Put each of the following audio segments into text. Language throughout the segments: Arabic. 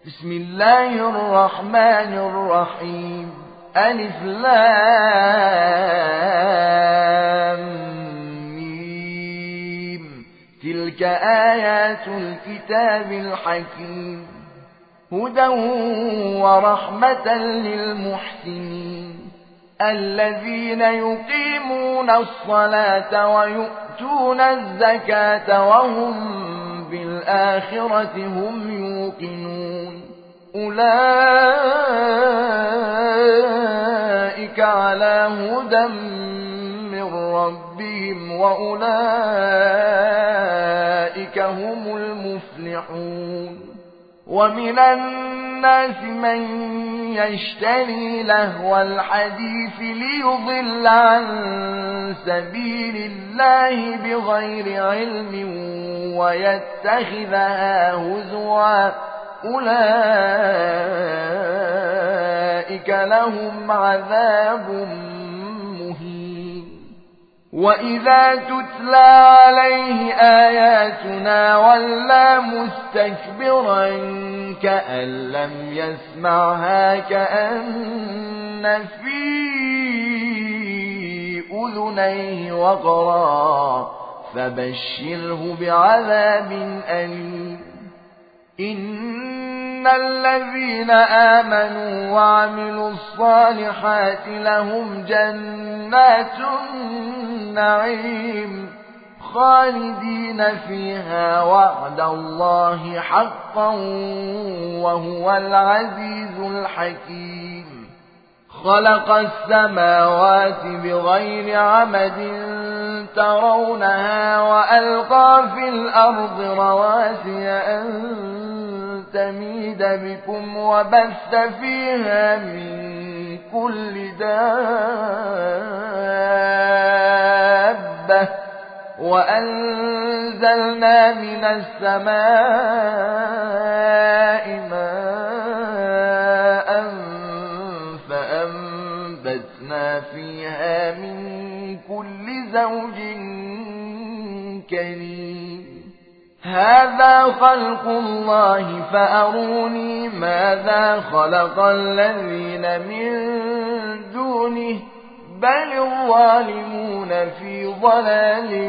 بسم الله الرحمن الرحيم. ألف لام ميم. تلك آيات الكتاب الحكيم، هدى ورحمة للمحسنين الذين يقيمون الصلاة ويؤتون الزكاة وهم بالآخرة هم يوقنون. أولئك على هدى من ربهم وأولئك هم المفلحون. ومن الناس من يشتري لهو الحديث ليضل عن سبيل الله بغير علم ويتخذها هزوا، أولئك لهم عذاب مهين. وإذا تتلى عليه آياتنا ولى مستكبرا كأن لم يسمعها كأن في أذنيه وقرا، فبشره بعذاب أليم. إن الذين آمنوا وعملوا الصالحات لهم جنات النعيم خالدين فيها وعد الله حقا وهو العزيز الحكيم. خلق السماوات بغير عمد ترونها وألقى في الأرض رواسي أن تميد بكم وبث فيها من كل دابة وأنزلنا من السماء ماء فأنبتنا فيها من كل زوج كريم. هذا خلق الله فأروني ماذا خلق الذين من دونه بل الظالمون في ضلال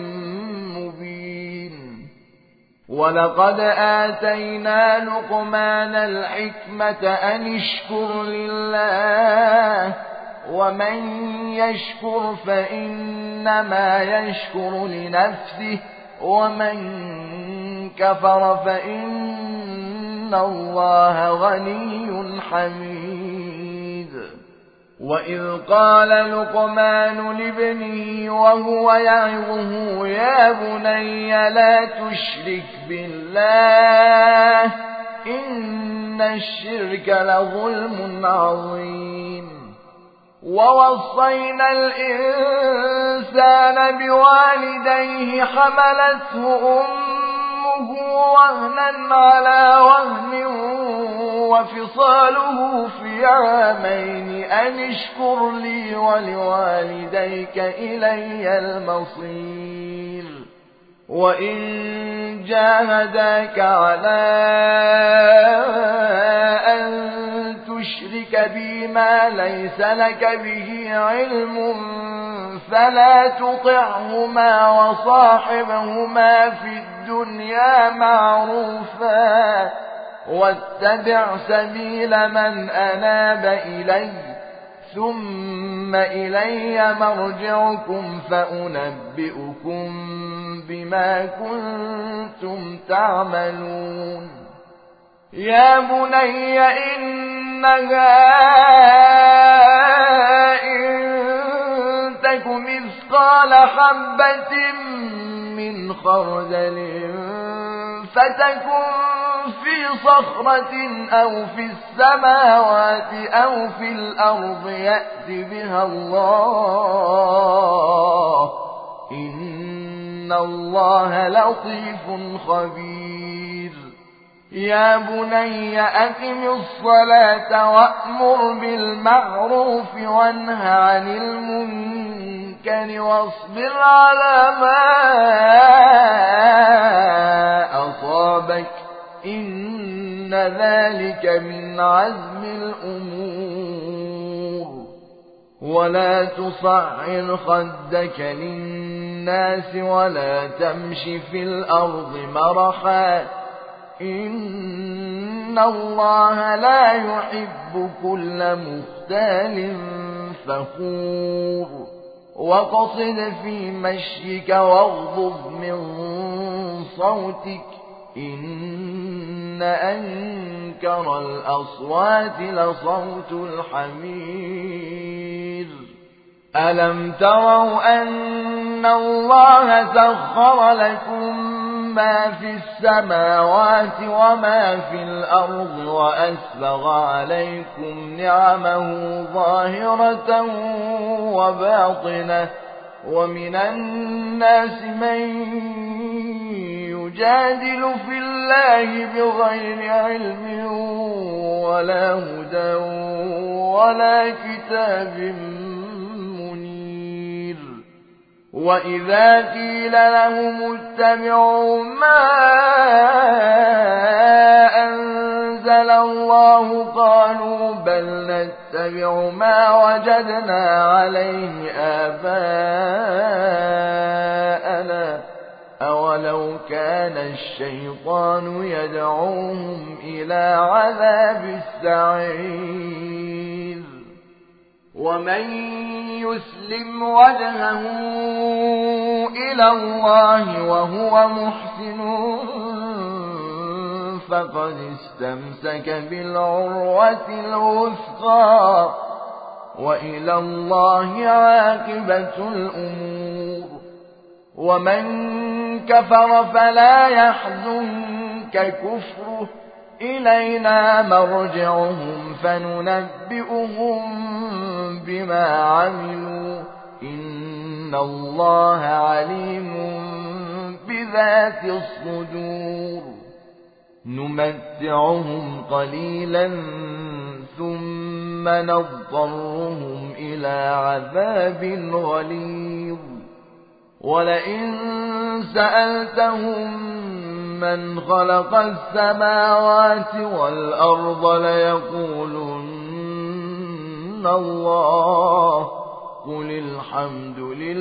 مبين. ولقد آتينا لقمان الحكمة أن اشكر لله ومن يشكر فإنما يشكر لنفسه ومن كفر فإن الله غني حميد. وإذ قال لقمان لابنه وهو يعظه يا بني لا تشرك بالله إن الشرك لظلم عظيم. ووصينا الإنسان بوالديه حملته أمه وهنا على وهن وفصاله في عامين أن اشكر لي ولوالديك إلي المصير. وإن جاهداك على أن تشرك بي ما ليس لك به علم فلا تطعهما وصاحبهما في الدنيا معروفا واتبع سبيل من أناب إلي ثم إلي مرجعكم فأنبئكم بما كنتم تعملون. يا بني إنها إن تك مثقال حبة من خردل فتكن في صخرة أو في السماوات أو في الأرض يأت بها الله إن الله لطيف خبير. يا بني أقم الصلاة وأمر بالمعروف وانه عن المنكر واصبر على ما أصابك إن ذلك من عزم الأمور. ولا تصعر خدك للناس ولا تمش في الأرض مرحا إن الله لا يحب كل مختال فخور. واقصد في مشيك واغضض من صوتك إن أنكر الأصوات لصوت الحمير. ألم تروا أن الله سخر لكم ما في السماوات وما في الأرض وأسبغ عليكم نعمه ظاهرة وباطنة ومن الناس من يجادل في الله بغير علم ولا هدى ولا كتاب منير. وإذا قيل لهم اتبعوا ما أنزل الله قالوا بل نتبع ما وجدنا عليه آباءنا أولو كان الشيطان يدعوهم إلى عذاب السعير. ومن يسلم وجهه إلى الله وهو محسن فقد استمسك بالعروة الوثقى وإلى الله عاقبة الأمور. ومن كفر فلا يحزنك كفره إلينا مرجعهم فننبئهم بما عملوا إن الله عليم بذات الصدور. نمتعهم قليلا ثم نضطرهم إلى عذاب غليظ. ولئن سألتهم من خلق السماوات والأرض ليقولن الله قل الحمد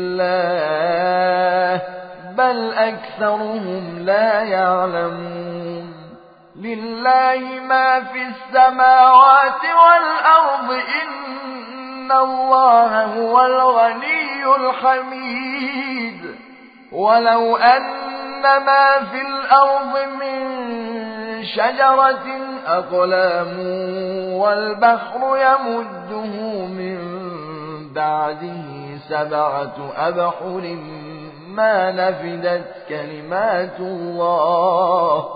لله بل أكثرهم لا يعلمون. لله ما في السماوات والأرض إن الله هو الغني الحميد. ولو أن ما في الأرض من شجرة أقلام والبحر يمده من بعده 7 أبحر ما نفدت كلمات الله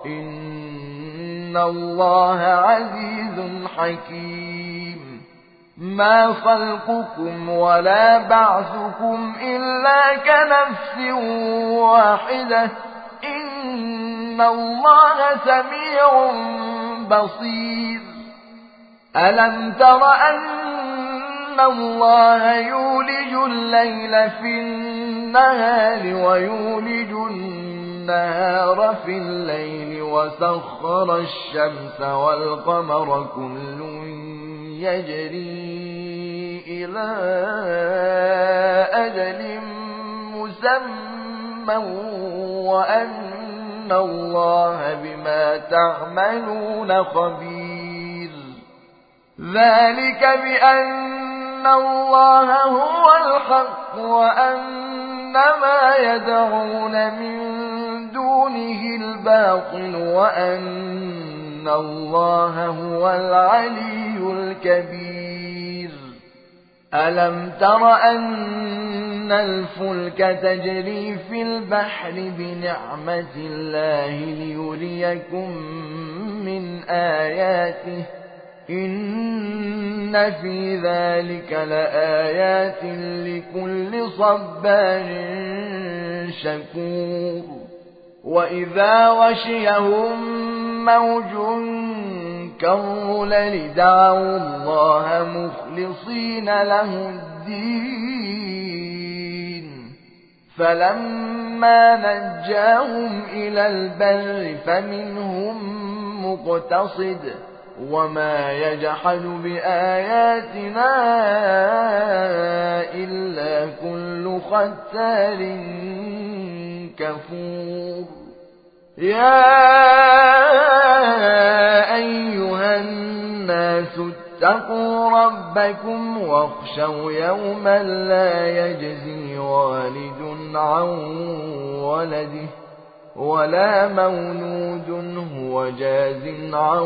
إن الله عزيز حكيم. ما خلقكم ولا بعثكم إلا كنفس واحدة إن الله سميع بصير. ألم تر أن الله يولج الليل في النهار ويولج النهار في الليل وسخر الشمس والقمر كل يجري إلى أجل مسمى وأن الله بما تعملون خبير. ذلك بأن الله هو الحق وأن ما يدعون من دونه الباطل وأن الله هو العلي الكبير. ألم تر أن الفلك تجري في البحر بنعمة الله ليريكم من آياته إن في ذلك لآيات لكل صبار شكور. وإذا غشيهم موج كالظلل دعوا الله مخلصين له الدين فلما نجاهم إلى البر فمنهم مقتصد وما يجحد بآياتنا إلا كل ختار كفور يا أيها الناس اتقوا ربكم واخشوا يوما لا يجزي والد عن ولده ولا مولود هو جاز عن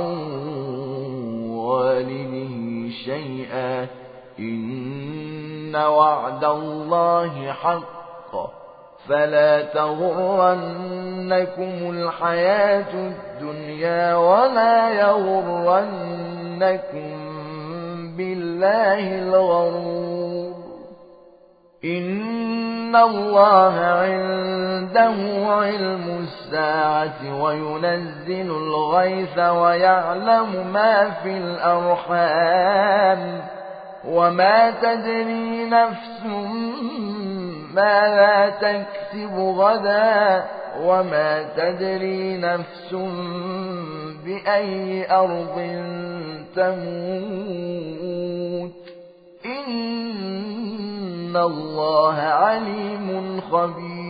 والده شيئا إن وعد الله حق فلا تغرنكم الحياة الدنيا ولا يغرنكم بالله الغرور إن الله عنده علم الساعة وينزل الغيث ويعلم ما في الأرحام وما تدري نفس ماذا تكسب غدا وما تدري نفس بأي أرض تموت إن الله عليم خبير